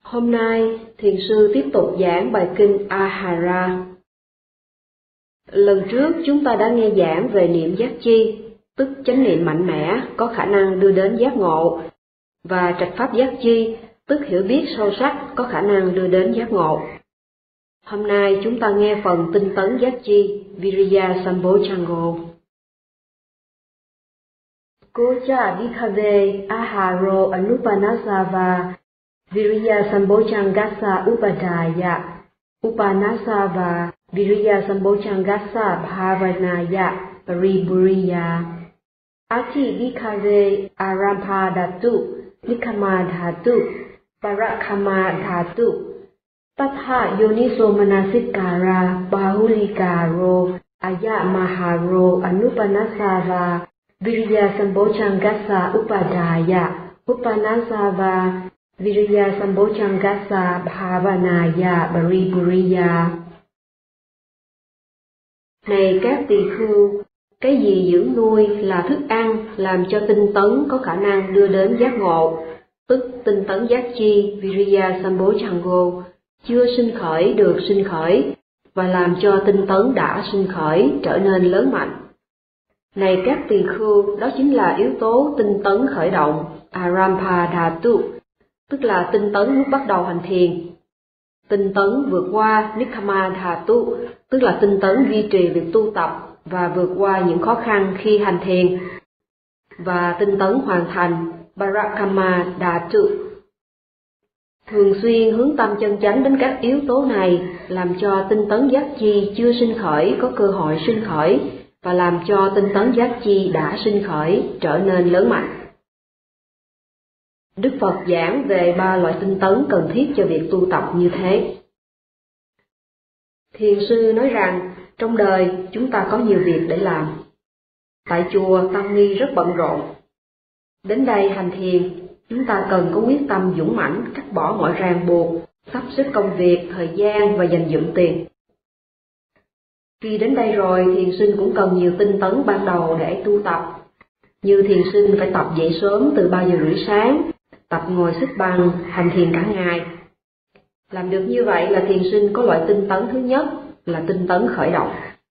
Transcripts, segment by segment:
Hôm nay, Thiền sư tiếp tục giảng bài kinh Ahara. Lần trước chúng ta đã nghe giảng về niệm giác chi, tức chánh niệm mạnh mẽ có khả năng đưa đến giác ngộ, và trạch pháp giác chi, tức hiểu biết sâu sắc có khả năng đưa đến giác ngộ. Hôm nay chúng ta nghe phần tinh tấn giác chi, Viriya Sambojjhango. Kocha Dikkhave Aharo Anupanasava Viriya Sambojjhangassa Upadaya Upanasava Viriya Sambojjhangassa Bhavanaya Pariburiya Ati Dikkhave Arampa Dhatu Nikkama Dhatu Parakama Dhatu Tatha Yoniso Manasikara Bahulikaro Aya Maharo Anupanasava Viriya Sambojjhangassa Upadaya Upanasava Viriya Sambojjhangassa Bhavanaya Pariburiya. Này các tỳ khưu, cái gì dưỡng nuôi là thức ăn làm cho tinh tấn có khả năng đưa đến giác ngộ, tức tinh tấn giác chi Viriya Sambojjhango chưa sinh khởi được sinh khởi, và làm cho tinh tấn đã sinh khởi trở nên lớn mạnh. Này các tỳ khưu, đó chính là yếu tố tinh tấn khởi động, Arampa Dhatu, tức là tinh tấn lúc bắt đầu hành thiền. Tinh tấn vượt qua Nikkama Dhatu, tức là tinh tấn duy trì việc tu tập và vượt qua những khó khăn khi hành thiền. Và tinh tấn hoàn thành Parakama Dhatu. Thường xuyên hướng tâm chân chánh đến các yếu tố này làm cho tinh tấn giác chi chưa sinh khởi có cơ hội sinh khởi, và làm cho tinh tấn giác chi đã sinh khởi trở nên lớn mạnh. Đức Phật giảng về 3 loại tinh tấn cần thiết cho việc tu tập như thế. Thiền sư nói rằng, trong đời chúng ta có nhiều việc để làm. Tại chùa tăng ni rất bận rộn. Đến đây hành thiền, chúng ta cần có quyết tâm dũng mãnh cắt bỏ mọi ràng buộc, sắp xếp công việc, thời gian và dành dụm tiền. Khi đến đây rồi, thiền sinh cũng cần nhiều tinh tấn ban đầu để tu tập. Như thiền sinh phải tập dậy sớm từ 3 giờ rưỡi sáng, tập ngồi xếp bằng, hành thiền cả ngày. Làm được như vậy là thiền sinh có loại tinh tấn thứ nhất là tinh tấn khởi động.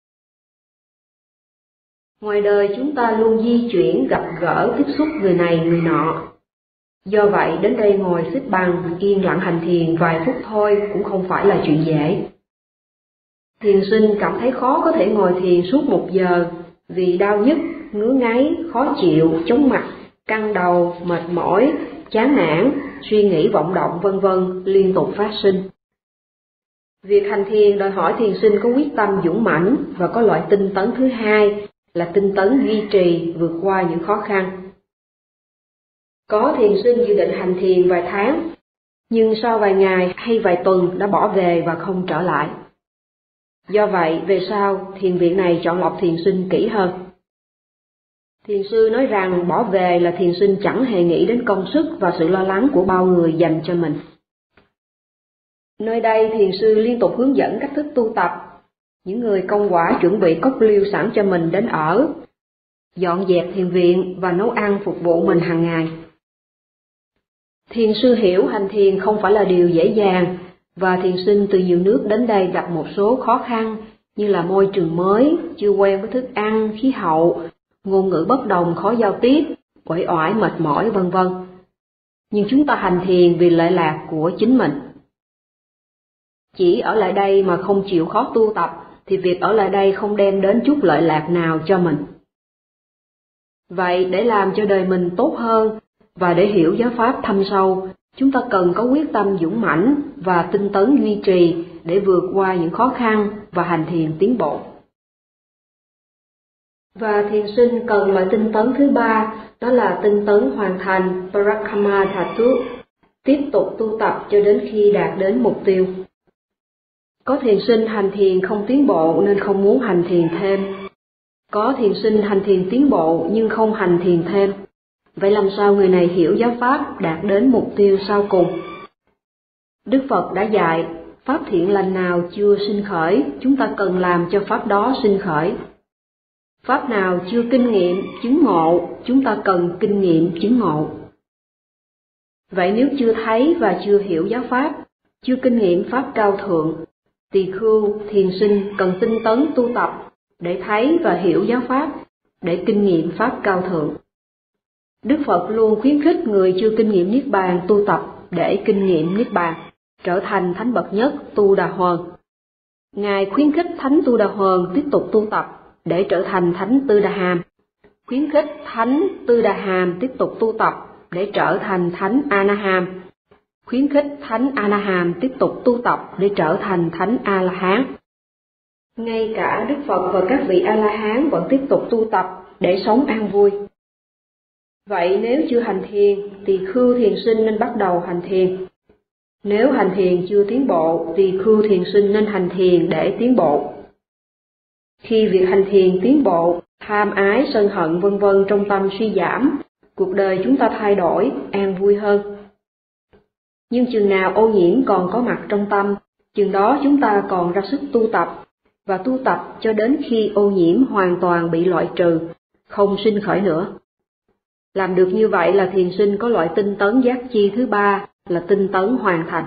Ngoài đời chúng ta luôn di chuyển, gặp gỡ, tiếp xúc người này người nọ. Do vậy đến đây ngồi xếp bằng, yên lặng hành thiền vài phút thôi cũng không phải là chuyện dễ. Thiền sinh cảm thấy khó có thể ngồi thiền suốt 1 giờ vì đau nhức, ngứa ngáy, khó chịu, chóng mặt, căng đầu, mệt mỏi, chán nản, suy nghĩ vọng động vân vân liên tục phát sinh. Việc hành thiền đòi hỏi thiền sinh có quyết tâm dũng mãnh và có loại tinh tấn thứ hai là tinh tấn duy trì vượt qua những khó khăn. Có thiền sinh dự định hành thiền vài tháng, nhưng sau vài ngày hay vài tuần đã bỏ về và không trở lại. Do vậy, về sau, thiền viện này chọn lọc thiền sinh kỹ hơn. Thiền sư nói rằng bỏ về là thiền sinh chẳng hề nghĩ đến công sức và sự lo lắng của bao người dành cho mình. Nơi đây thiền sư liên tục hướng dẫn cách thức tu tập, những người công quả chuẩn bị cốc liêu sẵn cho mình đến ở, dọn dẹp thiền viện và nấu ăn phục vụ mình hàng ngày. Thiền sư hiểu hành thiền không phải là điều dễ dàng, và thiền sinh từ nhiều nước đến đây gặp một số khó khăn như là môi trường mới, chưa quen với thức ăn, khí hậu, ngôn ngữ bất đồng khó giao tiếp, uể oải mệt mỏi vân vân. Nhưng chúng ta hành thiền vì lợi lạc của chính mình. Chỉ ở lại đây mà không chịu khó tu tập thì việc ở lại đây không đem đến chút lợi lạc nào cho mình. Vậy để làm cho đời mình tốt hơn và để hiểu giáo pháp thâm sâu, chúng ta cần có quyết tâm dũng mãnh và tinh tấn duy trì để vượt qua những khó khăn và hành thiền tiến bộ. Và thiền sinh cần loại tinh tấn thứ ba, đó là tinh tấn hoàn thành Parakama Dhatu, tiếp tục tu tập cho đến khi đạt đến mục tiêu. Có thiền sinh hành thiền không tiến bộ nên không muốn hành thiền thêm. Có thiền sinh hành thiền tiến bộ nhưng không hành thiền thêm. Vậy làm sao người này hiểu giáo pháp đạt đến mục tiêu sau cùng? Đức Phật đã dạy, pháp thiện lành nào chưa sinh khởi, chúng ta cần làm cho pháp đó sinh khởi. Pháp nào chưa kinh nghiệm, chứng ngộ, chúng ta cần kinh nghiệm, chứng ngộ. Vậy nếu chưa thấy và chưa hiểu giáo pháp, chưa kinh nghiệm pháp cao thượng, tỳ khưu, thiền sinh cần tinh tấn tu tập để thấy và hiểu giáo pháp, để kinh nghiệm pháp cao thượng. Đức Phật luôn khuyến khích người chưa kinh nghiệm Niết Bàn tu tập để kinh nghiệm Niết Bàn, trở thành thánh bậc nhất Tu Đà Hoàn. Ngài khuyến khích thánh Tu Đà Hoàn tiếp tục tu tập để trở thành thánh Tư Đà Hàm, khuyến khích thánh Tư Đà Hàm tiếp tục tu tập để trở thành thánh A Na Hàm, khuyến khích thánh A Na Hàm tiếp tục tu tập để trở thành thánh A La Hán. Ngay cả Đức Phật và các vị A La Hán vẫn tiếp tục tu tập để sống an vui. Vậy nếu chưa hành thiền, tỳ khưu thiền sinh nên bắt đầu hành thiền. Nếu hành thiền chưa tiến bộ, tỳ khưu thiền sinh nên hành thiền để tiến bộ. Khi việc hành thiền tiến bộ, tham ái, sân hận vân vân trong tâm suy giảm, cuộc đời chúng ta thay đổi, an vui hơn. Nhưng chừng nào ô nhiễm còn có mặt trong tâm, chừng đó chúng ta còn ra sức tu tập, và tu tập cho đến khi ô nhiễm hoàn toàn bị loại trừ, không sinh khởi nữa. Làm được như vậy là thiền sinh có loại tinh tấn giác chi thứ ba, là tinh tấn hoàn thành.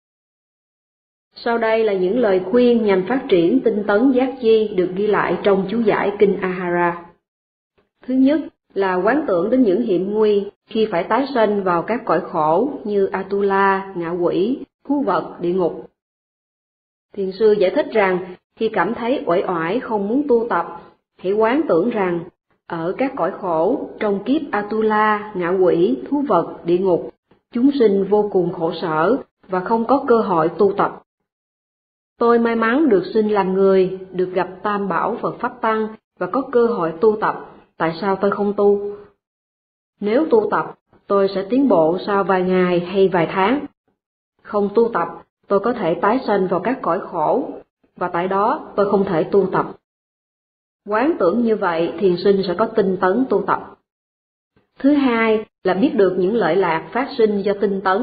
Sau đây là những lời khuyên nhằm phát triển tinh tấn giác chi được ghi lại trong chú giải Kinh Ahara. Thứ nhất là quán tưởng đến những hiểm nguy khi phải tái sanh vào các cõi khổ như Atula, ngạ quỷ, thú vật, địa ngục. Thiền sư giải thích rằng khi cảm thấy uể oải không muốn tu tập, hãy quán tưởng rằng ở các cõi khổ trong kiếp Atula, ngạ quỷ, thú vật, địa ngục, chúng sinh vô cùng khổ sở và không có cơ hội tu tập. Tôi may mắn được sinh làm người, được gặp Tam Bảo Phật Pháp Tăng và có cơ hội tu tập, tại sao tôi không tu? Nếu tu tập, tôi sẽ tiến bộ sau vài ngày hay vài tháng. Không tu tập, tôi có thể tái sanh vào các cõi khổ, và tại đó tôi không thể tu tập. Quán tưởng như vậy, thiền sinh sẽ có tinh tấn tu tập. Thứ hai là biết được những lợi lạc phát sinh do tinh tấn.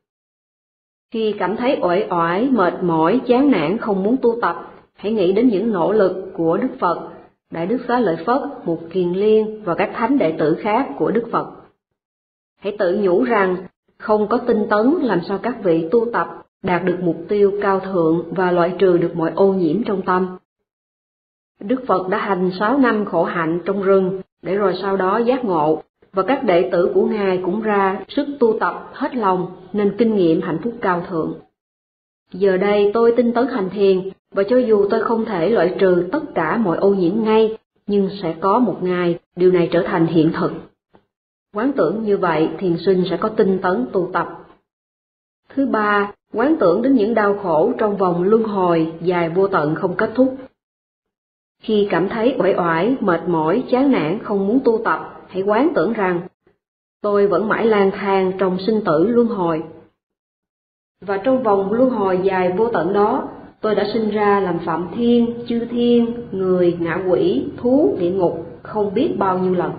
Khi cảm thấy uể oải, mệt mỏi, chán nản không muốn tu tập, hãy nghĩ đến những nỗ lực của Đức Phật, Đại Đức Xá Lợi Phất, Mục Kiền Liên và các thánh đệ tử khác của Đức Phật. Hãy tự nhủ rằng, không có tinh tấn làm sao các vị tu tập đạt được mục tiêu cao thượng và loại trừ được mọi ô nhiễm trong tâm. Đức Phật đã hành 6 năm khổ hạnh trong rừng, để rồi sau đó giác ngộ, và các đệ tử của Ngài cũng ra sức tu tập hết lòng nên kinh nghiệm hạnh phúc cao thượng. Giờ đây tôi tinh tấn hành thiền, và cho dù tôi không thể loại trừ tất cả mọi ô nhiễm ngay, nhưng sẽ có một ngày điều này trở thành hiện thực. Quán tưởng như vậy, thiền sinh sẽ có tinh tấn tu tập. Thứ ba, quán tưởng đến những đau khổ trong vòng luân hồi dài vô tận không kết thúc. Khi cảm thấy uể oải, mệt mỏi, chán nản không muốn tu tập, hãy quán tưởng rằng, tôi vẫn mãi lang thang trong sinh tử luân hồi. Và trong vòng luân hồi dài vô tận đó, tôi đã sinh ra làm Phạm Thiên, Chư Thiên, người, ngạ quỷ, thú, địa ngục, không biết bao nhiêu lần.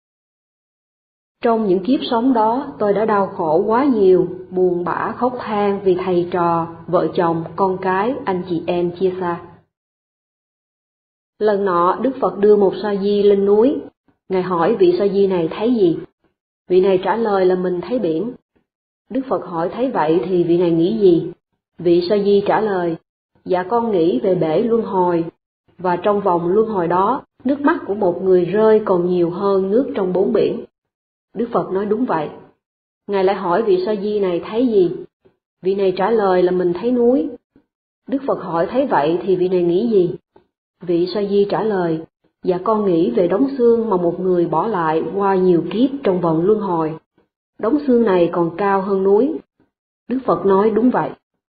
Trong những kiếp sống đó, tôi đã đau khổ quá nhiều, buồn bã khóc than vì thầy trò, vợ chồng, con cái, anh chị em chia xa. Lần nọ, Đức Phật đưa một sa di lên núi. Ngài hỏi vị sa di này thấy gì? Vị này trả lời là mình thấy biển. Đức Phật hỏi thấy vậy thì vị này nghĩ gì? Vị sa di trả lời, dạ con nghĩ về bể luân hồi, và trong vòng luân hồi đó, nước mắt của một người rơi còn nhiều hơn nước trong 4 biển. Đức Phật nói đúng vậy. Ngài lại hỏi vị sa di này thấy gì? Vị này trả lời là mình thấy núi. Đức Phật hỏi thấy vậy thì vị này nghĩ gì? Vị sa di trả lời, dạ con nghĩ về đống xương mà một người bỏ lại qua nhiều kiếp trong vòng luân hồi. Đống xương này còn cao hơn núi. Đức Phật nói đúng vậy.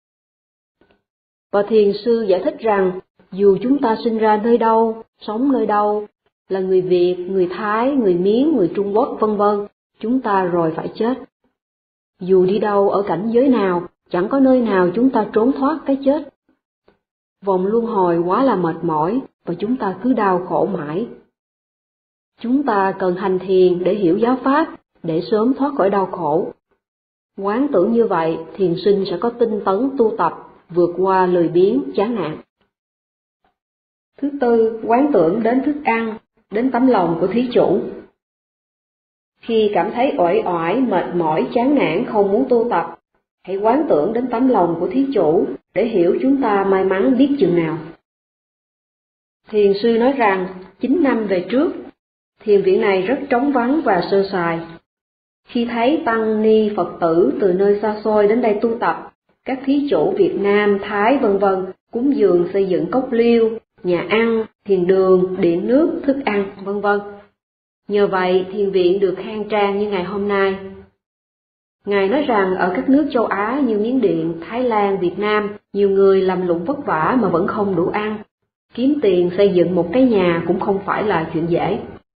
Và thiền sư giải thích rằng, dù chúng ta sinh ra nơi đâu, sống nơi đâu, là người Việt, người Thái, người Miến, người Trung Quốc vân vân, chúng ta rồi phải chết. Dù đi đâu ở cảnh giới nào, chẳng có nơi nào chúng ta trốn thoát cái chết. Vòng luân hồi quá là mệt mỏi, và chúng ta cứ đau khổ mãi. Chúng ta cần hành thiền để hiểu giáo pháp, để sớm thoát khỏi đau khổ. Quán tưởng như vậy, thiền sinh sẽ có tinh tấn tu tập, vượt qua lười biếng, chán nản. Thứ tư, quán tưởng đến thức ăn, đến tấm lòng của thí chủ. Khi cảm thấy uể oải, mệt mỏi, chán nản, không muốn tu tập, hãy quán tưởng đến tấm lòng của Thí Chủ để hiểu chúng ta may mắn biết chừng nào. Thiền sư nói rằng 9 năm về trước, thiền viện này rất trống vắng và sơ sài. Khi thấy tăng ni Phật tử từ nơi xa xôi đến đây tu tập, các thí chủ Việt Nam, Thái v.v. cúng dường xây dựng cốc liêu, nhà ăn, thiền đường, điện nước, thức ăn v.v. Nhờ vậy thiền viện được khang trang như ngày hôm nay. Ngài nói rằng ở các nước châu Á như Miến Điện, Thái Lan, Việt Nam, nhiều người làm lụng vất vả mà vẫn không đủ ăn. Kiếm tiền xây dựng một cái nhà cũng không phải là chuyện dễ.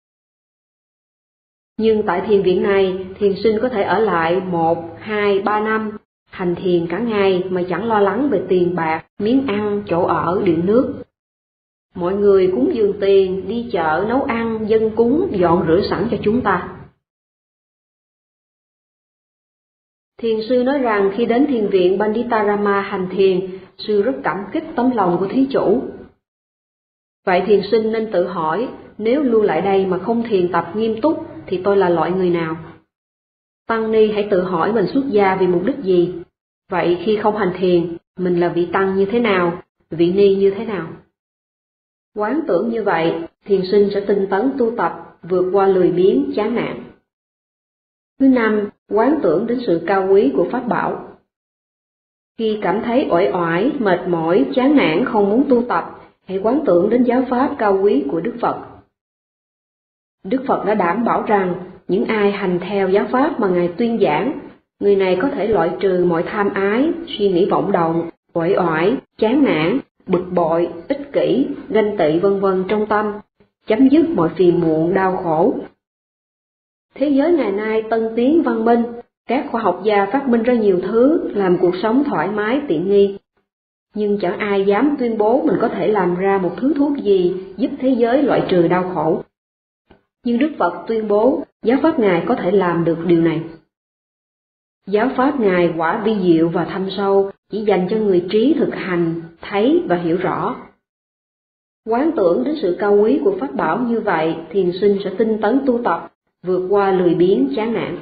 Nhưng tại thiền viện này, thiền sinh có thể ở lại 1, 2, 3 năm, hành thiền cả ngày mà chẳng lo lắng về tiền bạc, miếng ăn, chỗ ở, điện nước. Mọi người cúng dường tiền, đi chợ, nấu ăn, dâng cúng, dọn rửa sẵn cho chúng ta. Thiền sư nói rằng khi đến thiền viện Panditarama hành thiền, sư rất cảm kích tấm lòng của thí chủ. Vậy thiền sinh nên tự hỏi, nếu lưu lại đây mà không thiền tập nghiêm túc, thì tôi là loại người nào? Tăng ni hãy tự hỏi mình xuất gia vì mục đích gì? Vậy khi không hành thiền, mình là vị tăng như thế nào, vị ni như thế nào? Quán tưởng như vậy, thiền sinh sẽ tinh tấn tu tập, vượt qua lười biếng, chán nản. Thứ 5, quán tưởng đến sự cao quý của Pháp Bảo. Khi cảm thấy uể oải, mệt mỏi, chán nản, không muốn tu tập, hãy quán tưởng đến giáo pháp cao quý của Đức Phật. Đức Phật đã đảm bảo rằng, những ai hành theo giáo pháp mà Ngài tuyên giảng, người này có thể loại trừ mọi tham ái, suy nghĩ vọng động, uể oải, chán nản, bực bội, ích kỷ, ganh tị v.v. trong tâm, chấm dứt mọi phiền muộn, đau khổ. Thế giới ngày nay tân tiến văn minh, các khoa học gia phát minh ra nhiều thứ làm cuộc sống thoải mái tiện nghi. Nhưng chẳng ai dám tuyên bố mình có thể làm ra một thứ thuốc gì giúp thế giới loại trừ đau khổ. Nhưng Đức Phật tuyên bố giáo pháp Ngài có thể làm được điều này. Giáo pháp Ngài quả vi diệu và thâm sâu, chỉ dành cho người trí thực hành, thấy và hiểu rõ. Quán tưởng đến sự cao quý của Pháp Bảo như vậy, thiền sinh sẽ tinh tấn tu tập, vượt qua lười biếng chán nản.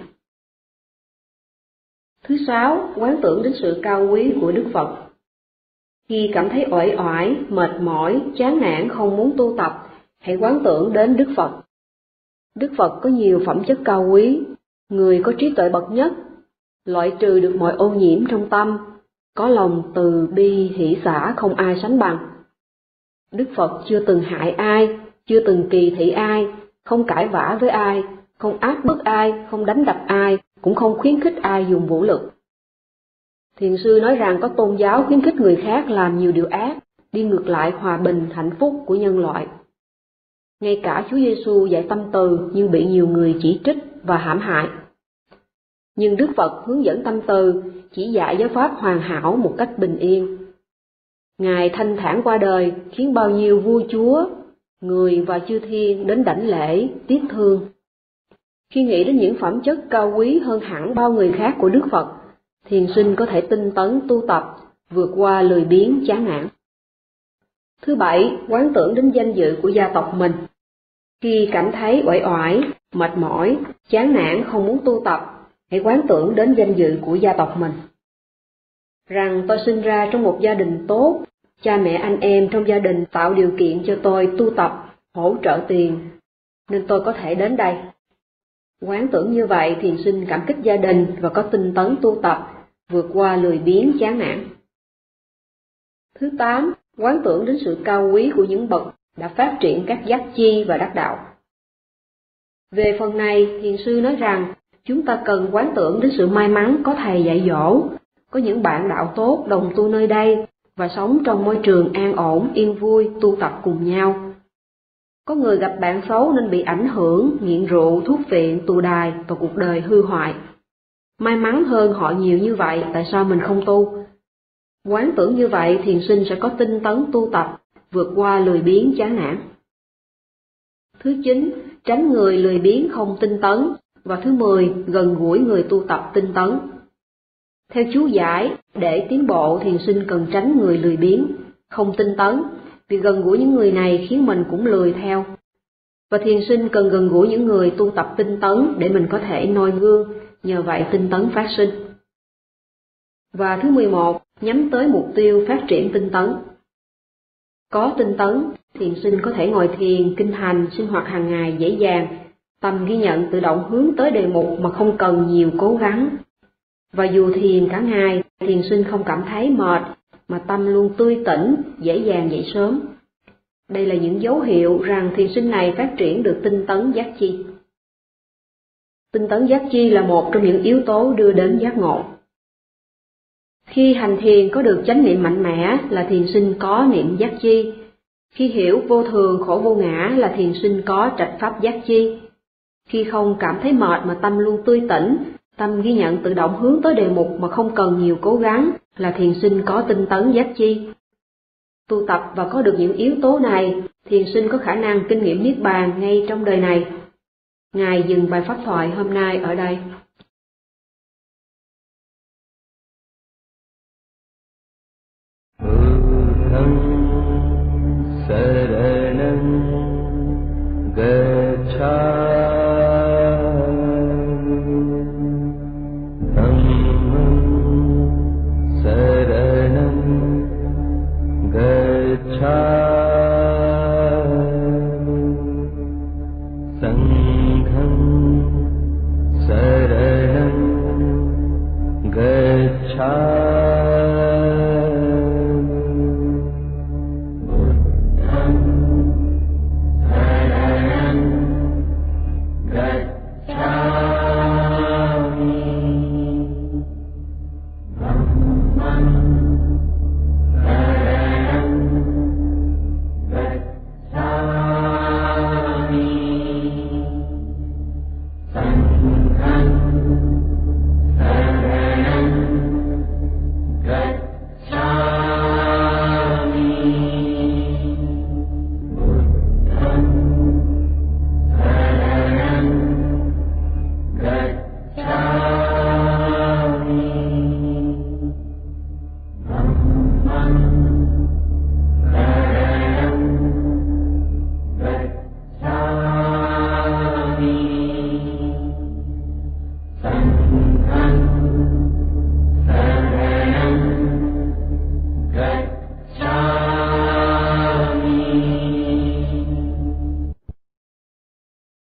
Thứ 6, quán tưởng đến sự cao quý của Đức Phật. Khi cảm thấy uể oải, mệt mỏi, chán nản không muốn tu tập, hãy quán tưởng đến Đức Phật. Đức Phật có nhiều phẩm chất cao quý, người có trí tuệ bậc nhất, loại trừ được mọi ô nhiễm trong tâm, có lòng từ bi hỷ xả không ai sánh bằng. Đức Phật chưa từng hại ai, chưa từng kỳ thị ai, không cãi vã với ai, không áp bức ai, không đánh đập ai, cũng không khuyến khích ai dùng vũ lực. Thiền sư nói rằng có tôn giáo khuyến khích người khác làm nhiều điều ác, đi ngược lại hòa bình, hạnh phúc của nhân loại. Ngay cả Chúa Giêsu dạy tâm từ nhưng bị nhiều người chỉ trích và hãm hại. Nhưng Đức Phật hướng dẫn tâm từ, chỉ dạy giáo pháp hoàn hảo một cách bình yên. Ngài thanh thản qua đời khiến bao nhiêu vua chúa, người và chư thiên đến đảnh lễ, tiếc thương. Khi nghĩ đến những phẩm chất cao quý hơn hẳn bao người khác của Đức Phật, thiền sinh có thể tinh tấn tu tập, vượt qua lười biếng chán nản. Thứ 7, quán tưởng đến danh dự của gia tộc mình. Khi cảm thấy uể oải, mệt mỏi, chán nản không muốn tu tập, hãy quán tưởng đến danh dự của gia tộc mình. Rằng tôi sinh ra trong một gia đình tốt, cha mẹ anh em trong gia đình tạo điều kiện cho tôi tu tập, hỗ trợ tiền, nên tôi có thể đến đây. Quán tưởng như vậy thiền sinh cảm kích gia đình và có tinh tấn tu tập, vượt qua lười biếng chán nản. Thứ 8, quán tưởng đến sự cao quý của những bậc đã phát triển các giác chi và đắc đạo. Về phần này, thiền sư nói rằng chúng ta cần quán tưởng đến sự may mắn có thầy dạy dỗ, có những bạn đạo tốt đồng tu nơi đây và sống trong môi trường an ổn, yên vui, tu tập cùng nhau. Có người gặp bạn xấu nên bị ảnh hưởng, nghiện rượu, thuốc viện, tù đài và cuộc đời hư hoại. May mắn hơn họ nhiều như vậy, tại sao mình không tu? Quán tưởng như vậy, thiền sinh sẽ có tinh tấn tu tập, vượt qua lười biếng chán nản. Thứ 9, tránh người lười biếng không tinh tấn. Và thứ 10, gần gũi người tu tập tinh tấn. Theo chú giải, để tiến bộ thiền sinh cần tránh người lười biếng, không tinh tấn, vì gần gũi những người này khiến mình cũng lười theo. Và thiền sinh cần gần gũi những người tu tập tinh tấn để mình có thể noi gương, nhờ vậy tinh tấn phát sinh. Và thứ 11, nhắm tới mục tiêu phát triển tinh tấn. Có tinh tấn, thiền sinh có thể ngồi thiền, kinh hành, sinh hoạt hàng ngày dễ dàng, tâm ghi nhận tự động hướng tới đề mục mà không cần nhiều cố gắng. Và dù thiền cả ngày, thiền sinh không cảm thấy mệt, mà tâm luôn tươi tỉnh, dễ dàng dậy sớm. Đây là những dấu hiệu rằng thiền sinh này phát triển được tinh tấn giác chi. Tinh tấn giác chi là một trong những yếu tố đưa đến giác ngộ. Khi hành thiền có được chánh niệm mạnh mẽ là thiền sinh có niệm giác chi. Khi hiểu vô thường khổ vô ngã là thiền sinh có trạch pháp giác chi. Khi không cảm thấy mệt mà tâm luôn tươi tỉnh, tâm ghi nhận tự động hướng tới đề mục mà không cần nhiều cố gắng là thiền sinh có tinh tấn giác chi. Tu tập và có được những yếu tố này, thiền sinh có khả năng kinh nghiệm niết bàn ngay trong đời này. Ngài dừng bài pháp thoại hôm nay ở đây. Buddham